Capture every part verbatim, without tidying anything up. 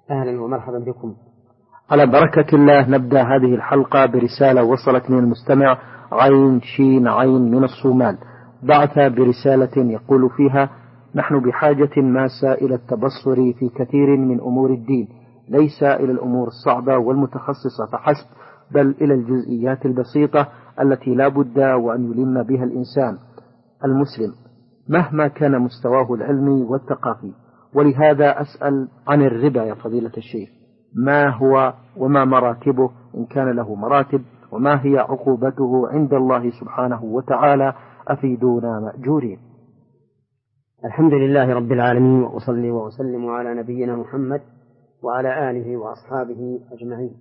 أهلا ومرحبا بكم. على بركة الله نبدأ هذه الحلقة برسالة وصلت من المستمع عين شين عين من الصومال. بعث برسالة يقول فيها: نحن بحاجة ماسة إلى التبصر في كثير من أمور الدين، ليس إلى الأمور الصعبة والمتخصصة فحسب، بل إلى الجزئيات البسيطة التي لا بد وأن يلم بها الإنسان المسلم مهما كان مستواه العلمي والثقافي. ولهذا أسأل عن الربا يا فضيلة الشيخ، ما هو وما مراتبه إن كان له مراتب، وما هي عقوبته عند الله سبحانه وتعالى؟ أفيدونا مأجورين. الحمد لله رب العالمين، وأصلي وأسلم على نبينا محمد وعلى آله وأصحابه أجمعين.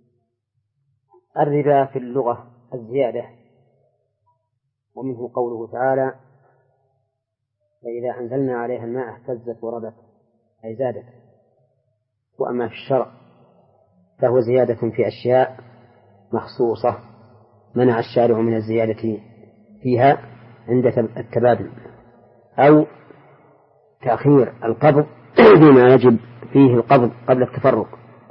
الربا في اللغة الزيادة، ومنه قوله تعالى: فإذا أنزلنا عليها الماء اهتزت وربت، أي زادت. وأما في الشرع فهو زيادة في أشياء مخصوصة منع الشارع من الزيادة فيها عند التبادل، أو تأخير القبض فيما يجب فيه القبض قبل التفرق.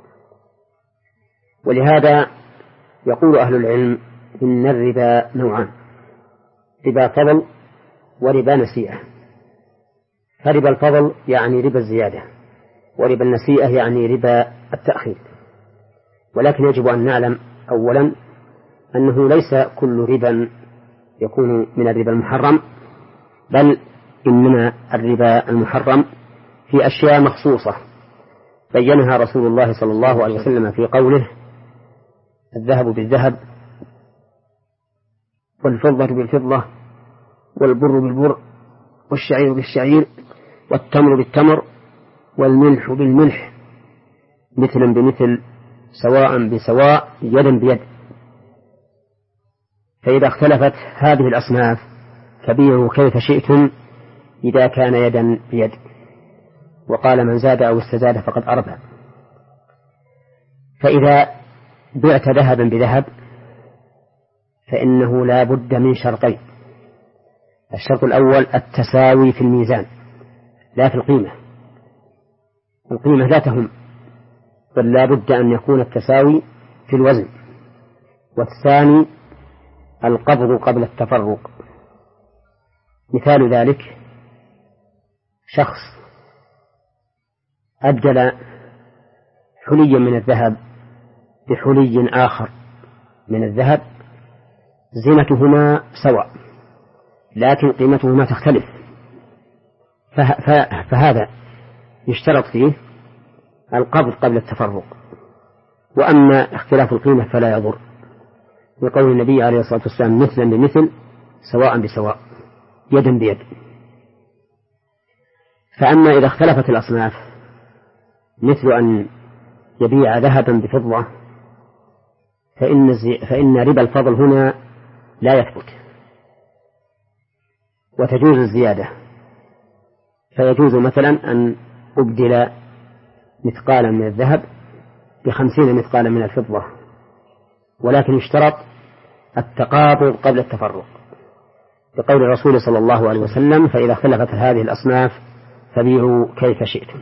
ولهذا يقول أهل العلم إن الربا نوعان: ربا فضل وربا نسيئة. فربا الفضل يعني ربا الزيادة، وربا النسيئة يعني ربا التأخير. ولكن يجب أن نعلم أولا أنه ليس كل ربا يكون من الربا المحرم، بل إنما الربا المحرم في أشياء مخصوصة بينها رسول الله صلى الله عليه وسلم في قوله: الذهب بالذهب، والفضة بالفضة، والبر بالبر، والشعير بالشعير، والتمر بالتمر، والملح بالملح، مثلا بمثل، سواء بسواء، يدا بيد. فإذا اختلفت هذه الأصناف فبيعوا كيف شئتم إذا كان يدا بيد. وقال: من زاد أو استزاد فقد أربى. فإذا بعت ذهبا بذهب فإنه لا بد من شرطين: الشرط الأول التساوي في الميزان لا في القيمة، القيمة لا تهم، بل لا بد أن يكون التساوي في الوزن. والثاني القبض قبل التفرق. مثال ذلك: شخص أبدل حليا من الذهب بحلي آخر من الذهب، زينتهما سواء لكن قيمتهما تختلف، فهذا يشترط فيه القبض قبل التفرق. وأما اختلاف القيمة فلا يضر، لقول النبي عليه الصلاة والسلام: مثلا بمثل، سواء بسواء، يدا بيد. فأما إذا اختلفت الأصناف، مثل أن يبيع ذهبا بفضة، فإن, فإن ربا الفضل هنا لا يثبت، وتجوز الزيادة. فيجوز مثلا أن أبدل مثقالا من الذهب بخمسين مثقالا من الفضة، ولكن يشترط التقابض قبل التفرق، بقول الرسول صلى الله عليه وسلم: فإذا اختلفت هذه الأصناف فبيعوا كيف شئتم.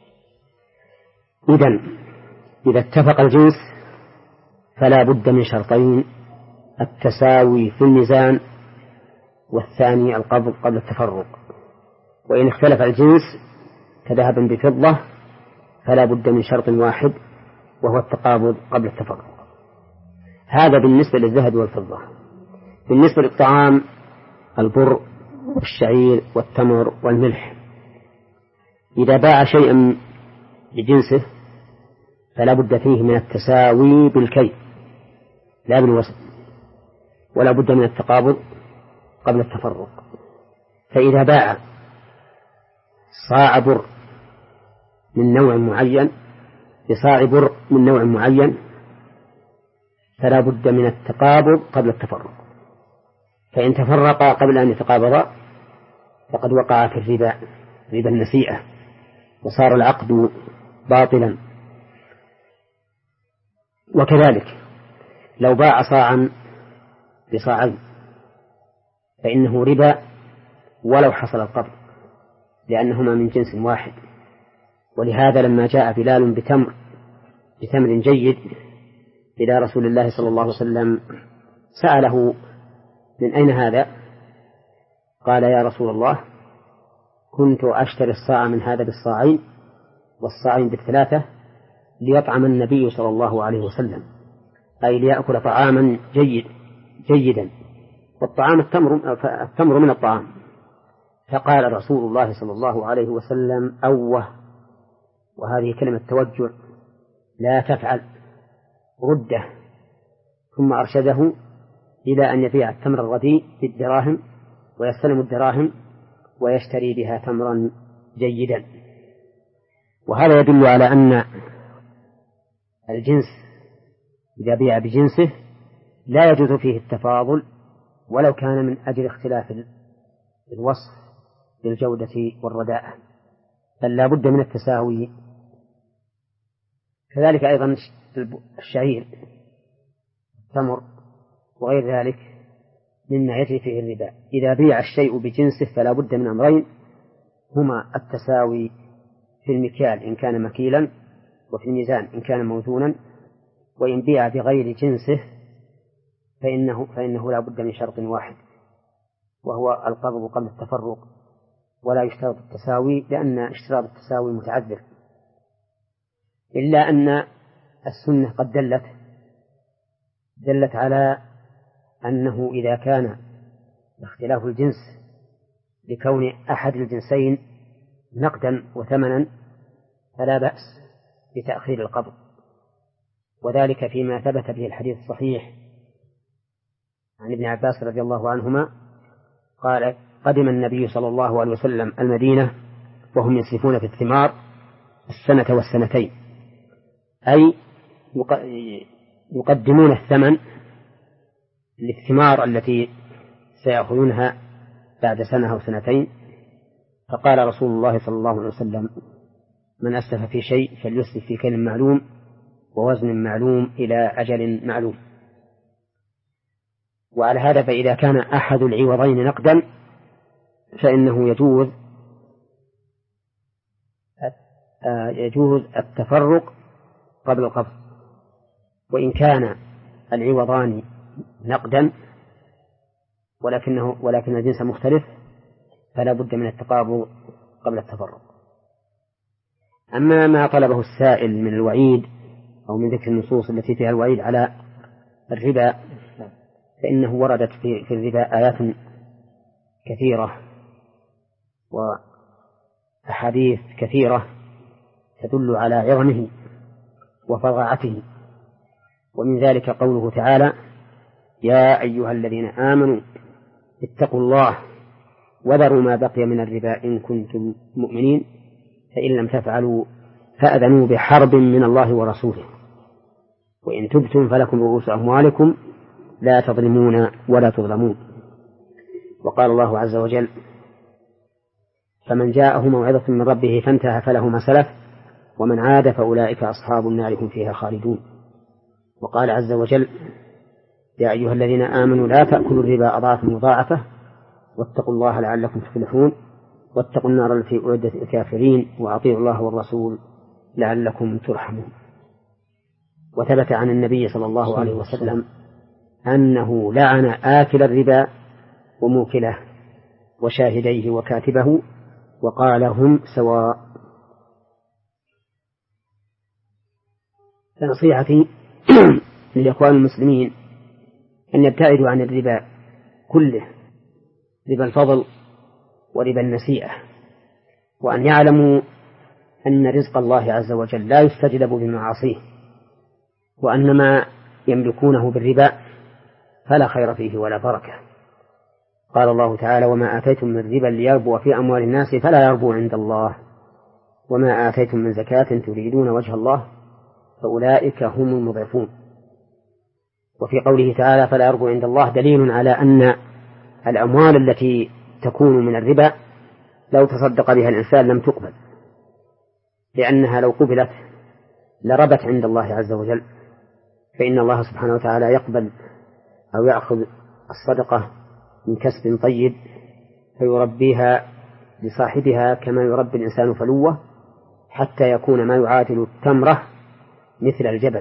إذن إذا اتفق الجنس فلا بد من شرطين: التساوي في الميزان، والثاني القبض قبل التفرق. وإن اختلف الجنس كذهب بفضة فلا بد من شرط واحد، وهو التقابض قبل التفرق. هذا بالنسبة للذهب والفضة. بالنسبة للطعام: البر والشعير والتمر والملح، إذا باع شيئا بجنسه فلا بد فيه من التساوي بالكيل لا بالوزن، ولا بد من التقابض قبل التفرق. فإذا باع صاع بر من نوع معين بصاع بر من نوع معين فلا بد من التقابض قبل التفرق. فإن تفرقا قبل أن يتقابضا فقد وقع في الربا، ربا النسيئة، وصار العقد باطلا. وكذلك لو باع صاعا بصاعين فإنه ربا ولو حصل القبض، لأنهما من جنس واحد. ولهذا لما جاء بلال بتمر بتمر جيد إلى رسول الله صلى الله عليه وسلم سأله من أين هذا؟ قال يا رسول الله كنت أشتري الصاع من هذا بالصاعين والصاعين بالثلاثة ليطعم النبي صلى الله عليه وسلم، أي ليأكل طعاما جيد جيدا، والطعام التمر, التمر من الطعام. فقال رسول الله صلى الله عليه وسلم أوه، وهذه كلمة توجع، لا تفعل، رده. ثم أرشده إلى أن يبيع التمر الرديء بالدراهم ويستلم الدراهم ويشتري بها تمرا جيدا. وهذا يدل على أن الجنس إذا بيع بجنسه لا يجوز فيه التفاضل ولو كان من أجل اختلاف الوصف بالجودة والرداءة، بل لا بد من التساوي. كذلك أيضا الشعير التمر وغير ذلك مما يجري فيه الربا. إذا بيع الشيء بجنسه فلا بد من أمرين، هما التساوي في المكيال إن كان مكيلا، وفي الميزان إن كان موزونا. وإن بيع بغير جنسه فإنه, فإنه لا بد من شرط واحد، وهو القبض قبل التفرق، ولا يشترط التساوي لأن اشتراط التساوي متعذر، إلا أن السنة قد دلت دلت على أنه إذا كان اختلاف الجنس لكون أحد الجنسين نقدا وثمنا فلا بأس بتأخير القبض، وذلك فيما ثبت به الحديث الصحيح عن ابن عباس رضي الله عنهما قال قدم النبي صلى الله عليه وسلم المدينة وهم يسرفون في الثمار السنة والسنتين، أي يقدمون الثمن للثمار التي سيأخذونها بعد سنة أو سنتين. فقال رسول الله صلى الله عليه وسلم من أسلف في شيء فليسلف في كيل معلوم ووزن معلوم إلى أجل معلوم. وعلى هذا فإذا كان أحد العوضين نقدا فإنه يجوز يجوز التفرق قبل القبض، وإن كان العوضان نقدا ولكنه ولكن الجنس مختلف فلا بد من التقابض قبل التفرق. أما ما طلبه السائل من الوعيد أو من ذكر النصوص التي فيها الوعيد على الربا فإنه وردت في الربا آيات كثيرة وأحاديث كثيرة تدل على عظمه وفظاعته، ومن ذلك قوله تعالى يا أيها الذين آمنوا اتقوا الله وذروا ما بقي من الربا إن كنتم مؤمنين فإن لم تفعلوا فأذنوا بحرب من الله ورسوله وإن تبتم فلكم رؤوس أموالكم لا تظلمون ولا تظلمون. وقال الله عز وجل فمن جاءه موعظة من ربه فانتهى فله ما سلف ومن عاد فأولئك أصحاب النار هم فيها خالدون. وقال عز وجل يا أيها الذين آمنوا لا تأكلوا الربا أضعافا مضاعفة واتقوا الله لعلكم تفلحون واتقوا النار التي أعدت للكافرين وأطيعوا الله والرسول لعلكم ترحمون. وثبت عن النبي صلى الله عليه وسلم أنه لعن آكل الربا وموكله وشاهديه وكاتبه وقال هم سواء. فنصيحتي للإخوان المسلمين أن يبتعدوا عن الربا كله، ربا الفضل وربا النسيئة، وأن يعلموا أن رزق الله عز وجل لا يستجلب بمعاصيه، وأن ما يملكونه بالربا فلا خير فيه ولا بركة. قال الله تعالى وما آتيتم من ربا ليربو في أموال الناس فلا يربو عند الله وما آتيتم من زكاة تريدون وجه الله فأولئك هم المضعفون. وفي قوله تعالى فلا يربو عند الله دليل على أن الأموال التي تكون من الربا لو تصدق بها الإنسان لم تقبل، لأنها لو قبلت لربت عند الله عز وجل، فإن الله سبحانه وتعالى يقبل أو يأخذ الصدقة من كسب طيب فيربيها لصاحبها كما يربي الإنسان فلوه، حتى يكون ما يعادل التمرة مثل الجبل.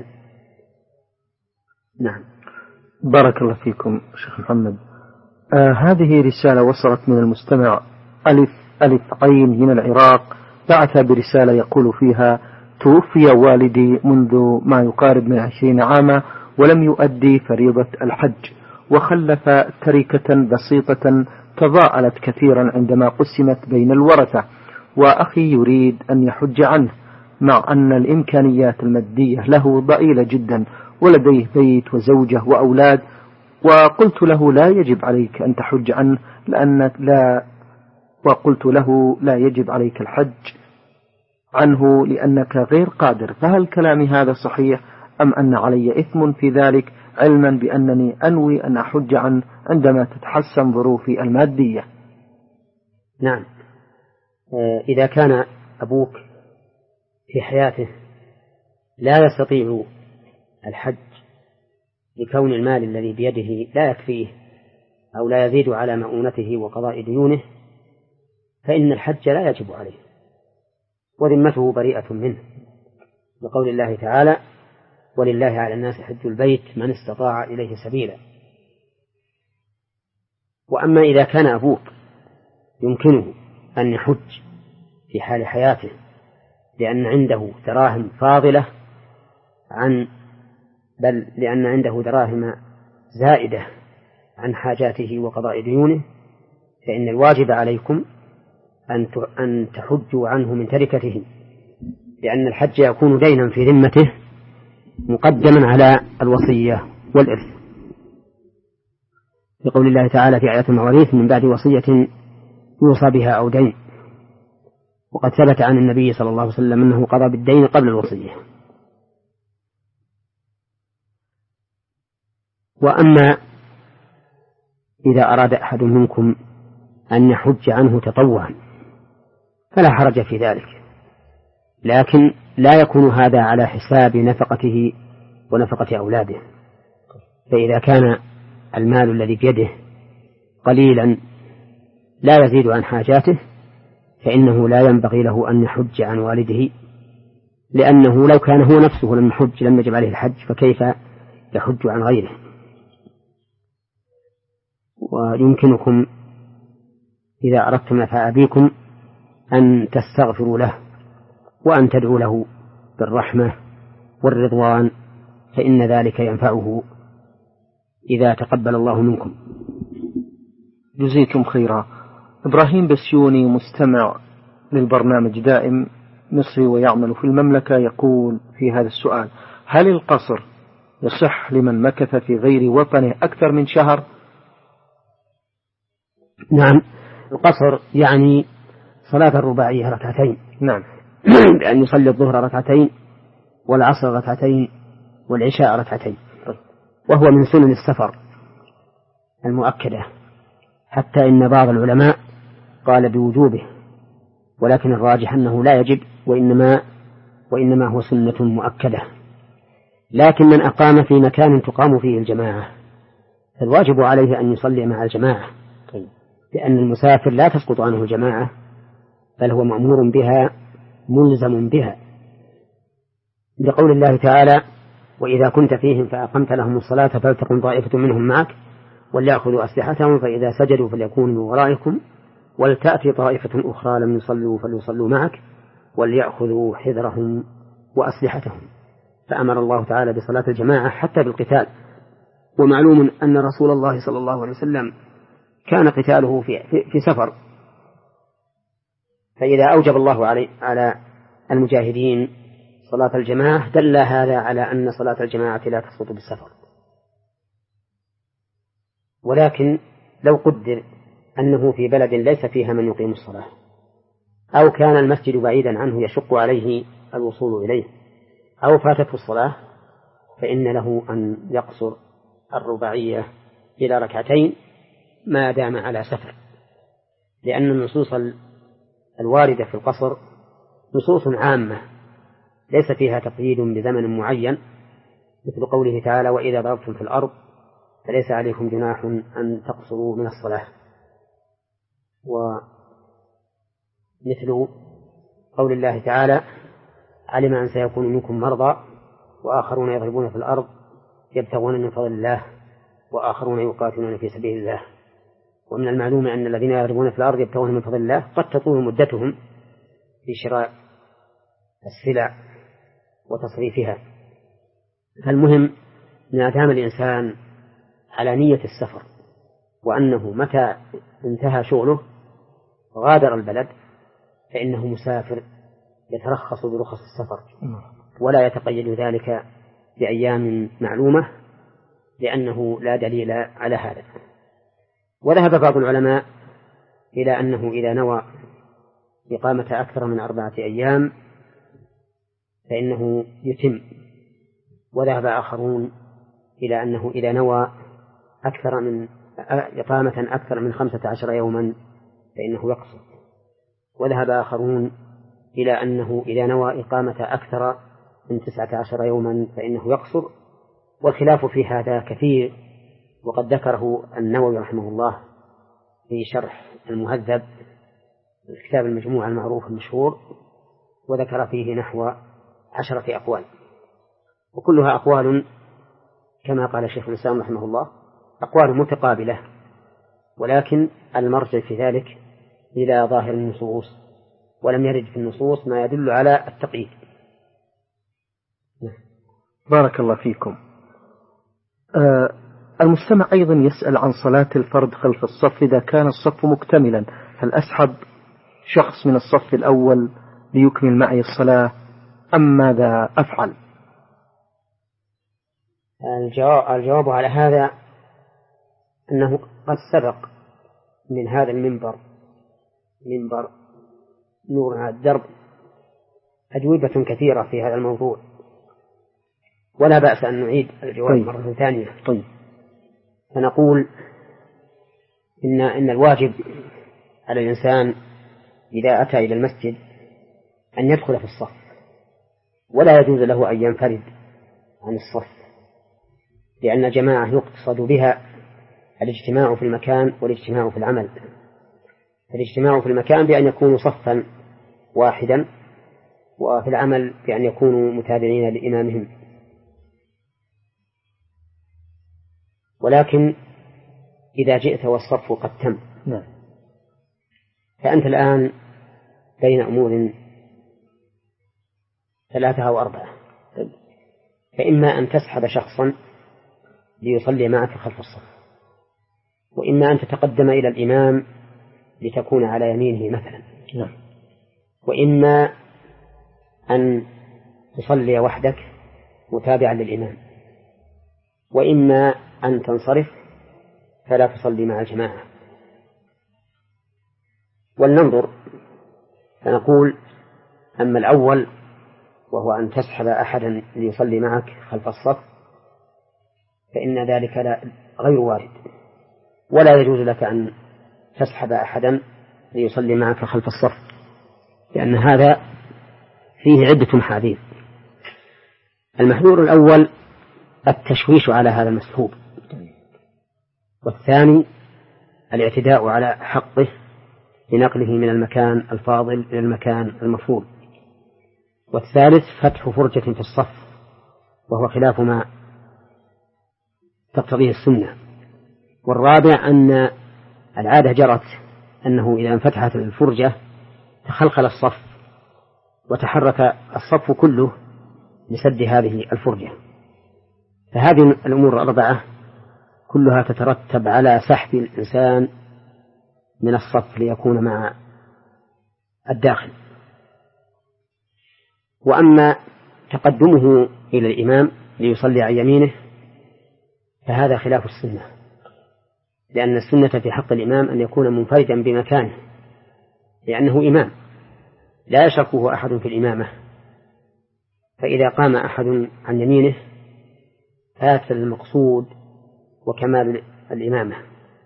نعم. بارك الله فيكم شيخ محمد. آه هذه رسالة وصلت من المستمع ألف ألف عين من العراق، بعث برسالة يقول فيها: توفي والدي منذ ما يقارب من عشرين عاما ولم يؤدي فريضة الحج، وخلف تركة بسيطة تضاءلت كثيرا عندما قسمت بين الورثة، وأخي يريد أن يحج عنه مع أن الإمكانيات المادية له ضئيلة جدا، ولديه بيت وزوجة وأولاد، وقلت له لا يجب عليك أن تحج عنه لأنك لا وقلت له لا يجب عليك الحج عنه لأنك غير قادر، فهل كلامي هذا صحيح أم أن علي إثم في ذلك، علما بأنني أنوي أن أحج عنه عندما تتحسن ظروفي المادية؟ نعم. إذا كان أبوك في حياته لا يستطيع الحج لكون المال الذي بيده لا يكفيه أو لا يزيد على مؤونته وقضاء ديونه، فإن الحج لا يجب عليه وذمته بريئة منه، لقول الله تعالى: ولله على الناس حج البيت من استطاع إليه سبيلا. وأما إذا كان أبوك يمكنه أن يحج في حال حياته لأن عنده دراهم فاضلة عن بل لأن عنده دراهم زائدة عن حاجاته وقضاء ديونه، فإن الواجب عليكم أن تحجوا عنه من تركته، لأن الحج يكون دينا في ذمته مقدما على الوصية والإرث، لقول الله تعالى في آيات المواريث: من بعد وصية يوصى بها أو دين. وقد ثبت عن النبي صلى الله عليه وسلم أنه قضى بالدين قبل الوصية. وأما إذا أراد أحد منكم أن يحج عنه تطوعا فلا حرج في ذلك، لكن لا يكون هذا على حساب نفقته ونفقة أولاده. فإذا كان المال الذي بيده قليلا لا يزيد عن حاجاته فإنه لا ينبغي له أن يحج عن والده، لأنه لو كان هو نفسه لم يحج لم يجب عليه الحج، فكيف يحج عن غيره؟ ويمكنكم إذا أردتم نفع أبيكم أن تستغفروا له وأن تدعوا له بالرحمة والرضوان، فإن ذلك ينفعه إذا تقبل الله منكم. جزيكم خيرا. إبراهيم بسيوني مستمع للبرنامج دائم مصري ويعمل في المملكة يقول في هذا السؤال: هل القصر يصح لمن مكث في غير وطنه أكثر من شهر؟ نعم، القصر يعني صلاة الرباعية ركعتين. نعم. بأن يصلي الظهر ركعتين والعصر ركعتين والعشاء ركعتين، وهو من سنن السفر المؤكدة، حتى إن بعض العلماء قال بوجوبه، ولكن الراجح أنه لا يجب وإنما, وإنما هو سنة مؤكدة. لكن من أقام في مكان تقام فيه الجماعة فالواجب عليه أن يصلي مع الجماعة، لأن المسافر لا تسقط عنه الجماعة بل هو مأمور بها ملزم بها، لقول الله تعالى: وإذا كنت فيهم فأقمت لهم الصلاة فلتقم طائفة منهم معك وليأخذوا أسلحتهم فإذا سجدوا فليكونوا من ورائكم ولتأتي طائفة أخرى لم يصلوا فليصلوا معك وليأخذوا حذرهم وأسلحتهم. فأمر الله تعالى بصلاة الجماعة حتى بالقتال. ومعلوم أن رسول الله صلى الله عليه وسلم كان قتاله في, في, في سفر، فإذا أوجب الله علي على المجاهدين صلاة الجماعة دل هذا على أن صلاة الجماعة لا تسقط بالسفر. ولكن لو قدر أنه في بلد ليس فيها من يقيم الصلاة أو كان المسجد بعيدا عنه يشق عليه الوصول إليه أو فاتته الصلاة فإن له أن يقصر الرباعية إلى ركعتين ما دام على سفر، لأن النصوص الواردة في القصر نصوص عامة ليس فيها تقييد بزمن معين، مثل قوله تعالى: وإذا ضربتم في الأرض فليس عليكم جناح أن تقصروا من الصلاة، ومثل قول الله تعالى: علم أن سيكون منكم مرضى وآخرون يضربون في الأرض يبتغون من فضل الله وآخرون يقاتلون في سبيل الله. ومن المعلوم أن الذين يضربون في الأرض يبتغون من فضل الله قد تطول مدتهم في شراء السلع وتصريفها. فالمهم ما دام الإنسان على نية السفر وأنه متى انتهى شغله غادر البلد فإنه مسافر يترخص برخص السفر ولا يتقيد ذلك بأيام معلومة لأنه لا دليل على هذا. وذهب بعض العلماء إلى أنه إذا نوى إقامة أكثر من أربعة أيام فإنه يتم، وذهب آخرون إلى أنه إذا نوى أكثر من إقامة أكثر من خمسة عشر يوما فإنه يقصر، وذهب آخرون إلى أنه إذا نوى إقامة أكثر من تسعة عشر يوما فإنه يقصر. والخلاف في هذا كثير، وقد ذكره النووي رحمه الله في شرح المهذب الكتاب المجموع المعروف المشهور، وذكر فيه نحو عشرة أقوال، وكلها أقوال كما قال شيخ الإسلام رحمه الله أقوال متقابلة، ولكن المرجع في ذلك إلى ظاهر النصوص، ولم يرد في النصوص ما يدل على التقييد. بارك الله فيكم. آه المستمع أيضا يسأل عن صلاة الفرد خلف الصف إذا كان الصف مكتملا، هل أسحب شخص من الصف الأول ليكمل معي الصلاة أم ماذا أفعل؟ الجواب على هذا أنه قد سبق من هذا المنبر منبر نور على الدرب أجوبة كثيرة في هذا الموضوع، ولا بأس أن نعيد الجواب طيب. مرة ثانية. طيب. فنقول إن إن الواجب على الإنسان إذا أتى إلى المسجد أن يدخل في الصف، ولا يجوز له أن ينفرد عن الصف، لأن الجماعة يقصد بها الاجتماع في المكان والاجتماع في العمل. الاجتماع في المكان بأن يكونوا صفا واحدا، وفي العمل بأن يكونوا متابعين لإمامهم. ولكن إذا جئت والصف قد تم فأنت الآن بين أمور ثلاثة أو أربعة، فإما أن تسحب شخصا ليصلي معك خلف الصف، وإما أن تتقدم إلى الإمام لتكون على يمينه مثلا، وإما أن تصلي وحدك متابعا للإمام، وإما أن تنصرف فلا تصلي مع الجماعة. ولننظر فنقول: أما الأول وهو أن تسحب أحدا ليصلي معك خلف الصف فإن ذلك لا غير وارد، ولا يجوز لك أن تسحب أحدا ليصلي معك خلف الصف، لأن هذا فيه عدة محاذير. المحذور الأول التشويش على هذا المسحوب، والثاني الاعتداء على حقه لنقله من المكان الفاضل إلى المكان المفروض، والثالث فتح فرجة في الصف وهو خلاف ما تقتضيه السنة، والرابع أن العادة جرت أنه إذا انفتحت الفرجة تخلخل الصف وتحرك الصف كله لسد هذه الفرجة. فهذه الأمور الأربعة كلها تترتب على سحب الإنسان من الصف ليكون مع الداخل. وأما تقدمه إلى الإمام ليصلي عن يمينه فهذا خلاف السنة، لأن السنة في حق الإمام أن يكون منفردا بمكانه، لأنه إمام لا يشركه أحد في الإمامة، فإذا قام أحد عن يمينه فات المقصود وكمال الإمامة.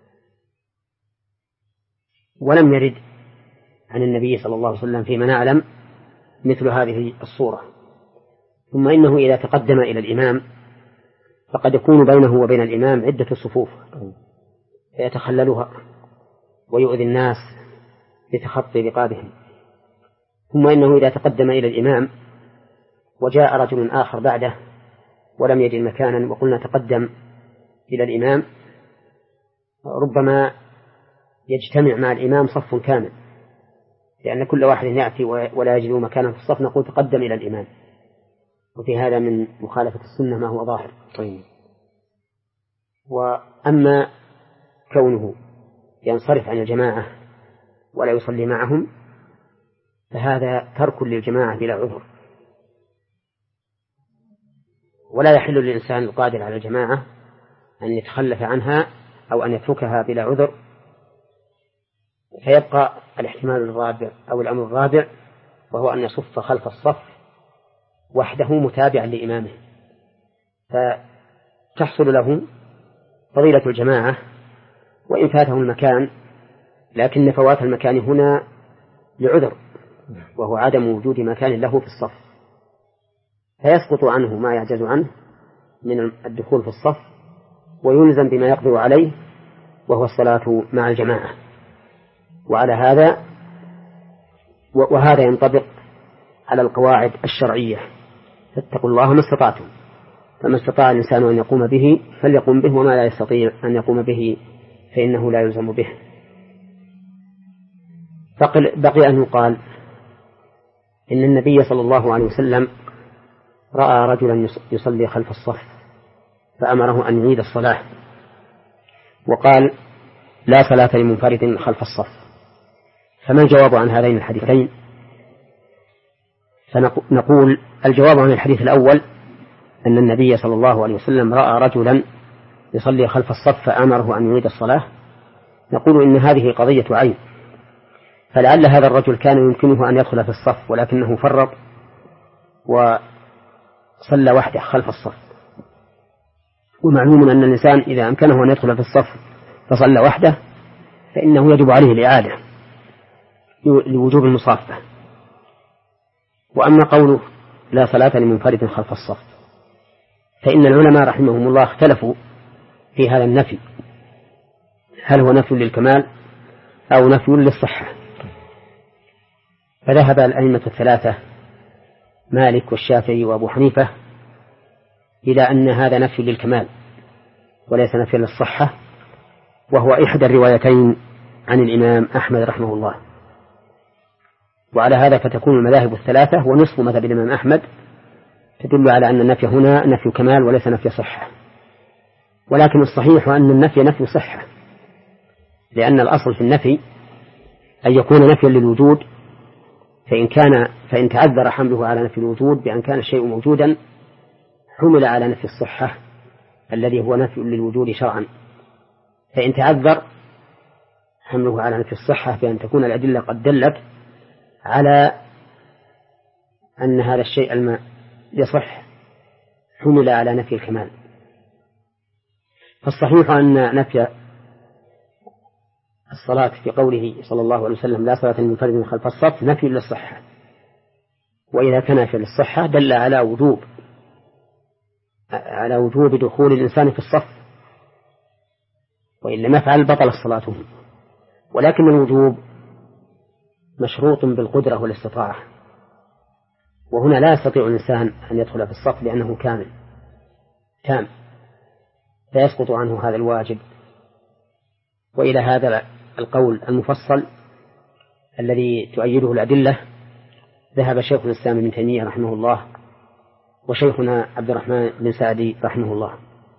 ولم يرد عن النبي صلى الله عليه وسلم فيما نعلم مثل هذه الصورة. ثم إنه إذا تقدم إلى الإمام فقد يكون بينه وبين الإمام عدة صفوف فيتخللها ويؤذي الناس بتخطي رقابهم، ثم إنه إذا تقدم إلى الإمام وجاء رجل آخر بعده ولم يجد مكانا وقلنا تقدم إلى الإمام، ربما يجتمع مع الإمام صف كامل، لأن كل واحد يأتي ولا يجد مكانا في الصف نقول تقدم إلى الإمام، وفي هذا من مخالفة السنة ما هو ظاهر. طيب. وأما كونه ينصرف عن الجماعة ولا يصلي معهم فهذا ترك للجماعة بلا عذر، ولا يحل للإنسان القادر على الجماعة أن يتخلف عنها أو أن يتركها بلا عذر، فيبقى الاحتمال الرابع أو الأمر الرابع، وهو أن يصف خلف الصف وحده متابعا لإمامه، فتحصل له فضيلة الجماعة وإن فاته المكان، لكن فوات المكان هنا لعذر وهو عدم وجود مكان له في الصف، فيسقط عنه ما يعجز عنه من الدخول في الصف ويلزم بما يقدر عليه وهو الصلاة مع الجماعة. وعلى هذا وهذا ينطبق على القواعد الشرعية: فاتقوا الله ما استطعتم، فما استطاع الإنسان أن يقوم به فليقوم به، وما لا يستطيع أن يقوم به فإنه لا يلزم به. بقي أن يقال إن النبي صلى الله عليه وسلم رأى رجلا يصلي خلف الصف فأمره أن يعيد الصلاة، وقال: لا صلاة لمنفرد خلف الصف. فما الجواب عن هذين الحديثين؟ فنقول الجواب عن الحديث الأول أن النبي صلى الله عليه وسلم رأى رجلا يصلي خلف الصف فأمره أن يعيد الصلاة، نقول إن هذه قضية عين، فلعل هذا الرجل كان يمكنه أن يدخل في الصف ولكنه فرط وصلى وحده خلف الصف، ومعلوم أن الإنسان إذا أمكنه أن يدخل في الصف فصلى وحده فإنه يجب عليه الإعادة لوجوب المصافة. وأما قوله لا صلاة لمنفرد خلف الصف فإن العلماء رحمهم الله اختلفوا في هذا النفي، هل هو نفي للكمال أو نفي للصحة؟ فذهب الأئمة الثلاثة مالك والشافعي وأبو حنيفة إلى أن هذا نفي للكمال وليس نفي للصحة، وهو إحدى الروايتين عن الإمام أحمد رحمه الله. وعلى هذا فتكون المذاهب الثلاثة ونصف مذهب الإمام أحمد تدل على أن النفي هنا نفي كمال وليس نفي صحة، ولكن الصحيح أن النفي نفي صحة، لأن الأصل في النفي أن يكون نفيا للوجود، فإن كان فإن تعذر حمله على نفي الوجود بأن كان الشيء موجودا حمل على نفي الصحة الذي هو نفي للوجود شرعا، فإن تعذر حمله على نفي الصحة بأن تكون الأدلة قد دلت على أن هذا الشيء الماء يصح حمل على نفي الكمال. فالصحيح أن نفي الصلاة في قوله صلى الله عليه وسلم لا صلاة لمنفرد خلف الصف نفي للصحة، وإذا كان نفي للصحة دل على وجوب على وجوب دخول الإنسان في الصف، وإن لم يفعل بطل صلاته، ولكن الوجوب مشروط بالقدرة والاستطاعة، وهنا لا يستطيع الإنسان أن يدخل في الصف لأنه كامل تام فيسقط عنه هذا الواجب. وإلى هذا القول المفصل الذي تؤيده الأدلة ذهب شيخ الإسلام ابن تيمية رحمه الله وشيخنا عبد الرحمن بن سعدي رحمه الله.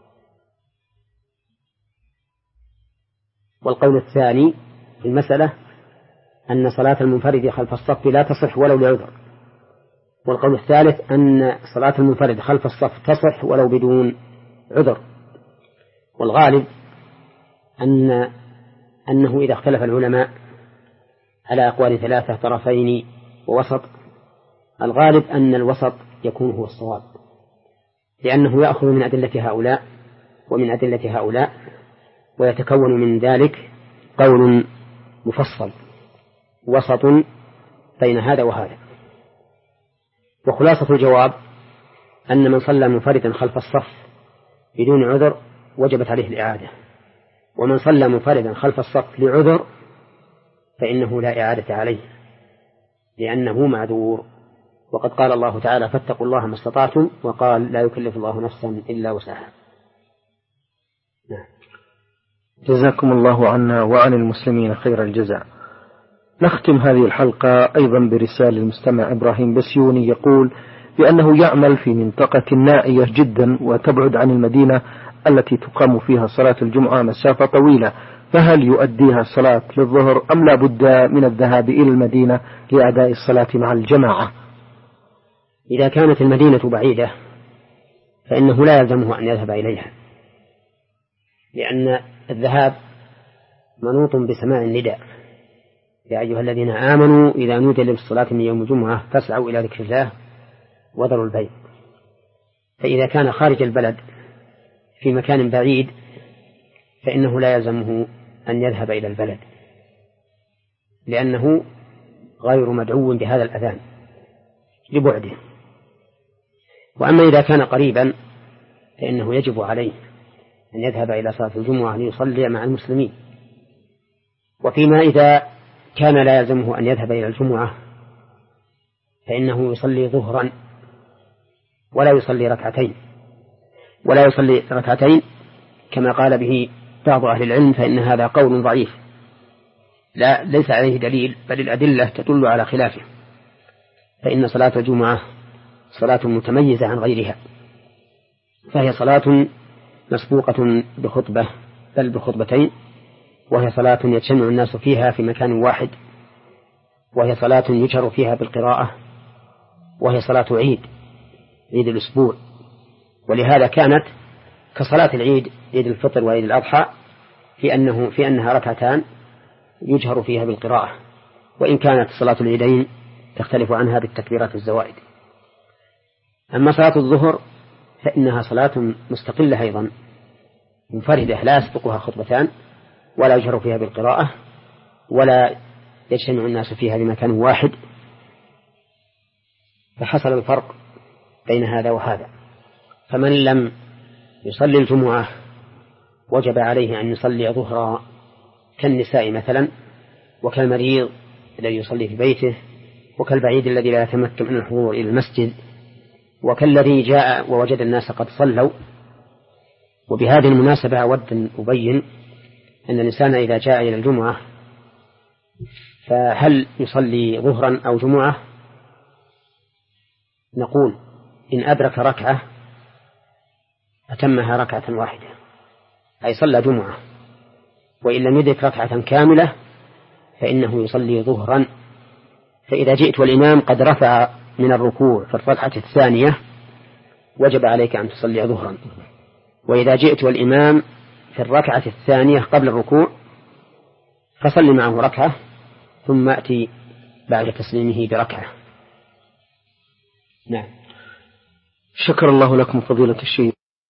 والقول الثاني في المسألة أن صلاة المنفرد خلف الصف لا تصح ولو لعذر، والقول الثالث أن صلاة المنفرد خلف الصف تصح ولو بدون عذر. والغالب أن أنه إذا اختلف العلماء على أقوال ثلاثة طرفين ووسط، الغالب أن الوسط يكون هو الصواب، لأنه يأخذ من أدلة هؤلاء ومن أدلة هؤلاء ويتكون من ذلك قول مفصل وسط بين هذا وهذا. وخلاصة الجواب أن من صلى منفردا خلف الصف بدون عذر وجبت عليه الإعادة، ومن صلى منفردا خلف الصف لعذر فإنه لا إعادة عليه، لأنه معذور. وقد قال الله تعالى فاتقوا الله ما استطعتم، وقال لا يكلف الله نفسا إلا وسعها. جزاكم الله عنا وعن المسلمين خير الجزاء. نختم هذه الحلقة أيضا برسالة المستمع إبراهيم بسيوني، يقول بأنه يعمل في منطقة نائية جدا وتبعد عن المدينة التي تقام فيها صلاة الجمعة مسافة طويلة، فهل يؤديها الصلاة للظهر أم لا بد من الذهاب إلى المدينة لأداء الصلاة مع الجماعة؟ إذا كانت المدينة بعيدة فإنه لا يلزمه أن يذهب إليها، لأن الذهاب منوط بسماع النداء يا أيها الذين آمنوا إذا نودي للصلاة من يوم الجمعة فاسعوا إلى ذكر الله وذروا البيع. فإذا كان خارج البلد في مكان بعيد فإنه لا يلزمه أن يذهب إلى البلد، لأنه غير مدعو بهذا الأذان لبعده. وأما إذا كان قريبا فإنه يجب عليه أن يذهب إلى صلاة الجمعة ليصلي مع المسلمين. وفيما إذا كان لا يلزمه أن يذهب إلى الجمعة فإنه يصلي ظهرا ولا يصلي ركعتين ولا يصلي ركعتين كما قال به بعض أهل العلم، فإن هذا قول ضعيف لا ليس عليه دليل، بل الأدلة تدل على خلافه. فإن صلاة الجمعة صلاة متميزة عن غيرها، فهي صلاة مسبوقة بخطبة بل بخطبتين، وهي صلاة يجتمع الناس فيها في مكان واحد، وهي صلاة يجهر فيها بالقراءة، وهي صلاة عيد عيد الأسبوع. ولهذا كانت كصلاة العيد عيد الفطر وعيد الأضحى في أنه في أنها ركعتان يجهر فيها بالقراءة، وإن كانت صلاة العيدين تختلف عنها بالتكبيرات الزوائد. أما صلاة الظهر فإنها صلاة مستقلة أيضا منفردة لا يسبقها خطبتان ولا يجهر فيها بالقراءة ولا يجتمع الناس فيها بمكان واحد، فحصل الفرق بين هذا وهذا. فمن لم يصلي الجمعة وجب عليه أن يصلي ظهرا كالنساء مثلا، وكالمريض الذي يصلي في بيته، وكالبعيد الذي لا يتمكن من الحضور إلى المسجد، وكالذي جاء ووجد الناس قد صلوا. وبهذه المناسبة أود أن أبين أن الإنسان إذا جاء إلى الجمعة فهل يصلي ظهرا أو جمعة؟ نقول إن أدرك ركعة أتمها ركعة واحدة أي صلى جمعة، وإن لم يدرك ركعة كاملة فإنه يصلي ظهرا. فإذا جئت والإمام قد رفع من الركوع في الركعة الثانية وجب عليك أن تصلي ظهرا، وإذا جئت والإمام في الركعة الثانية قبل الركوع فصل معه ركعة ثم أتي بعد تسليمه بركعة. نعم. شكر الله لكم فضيلة الشيخ.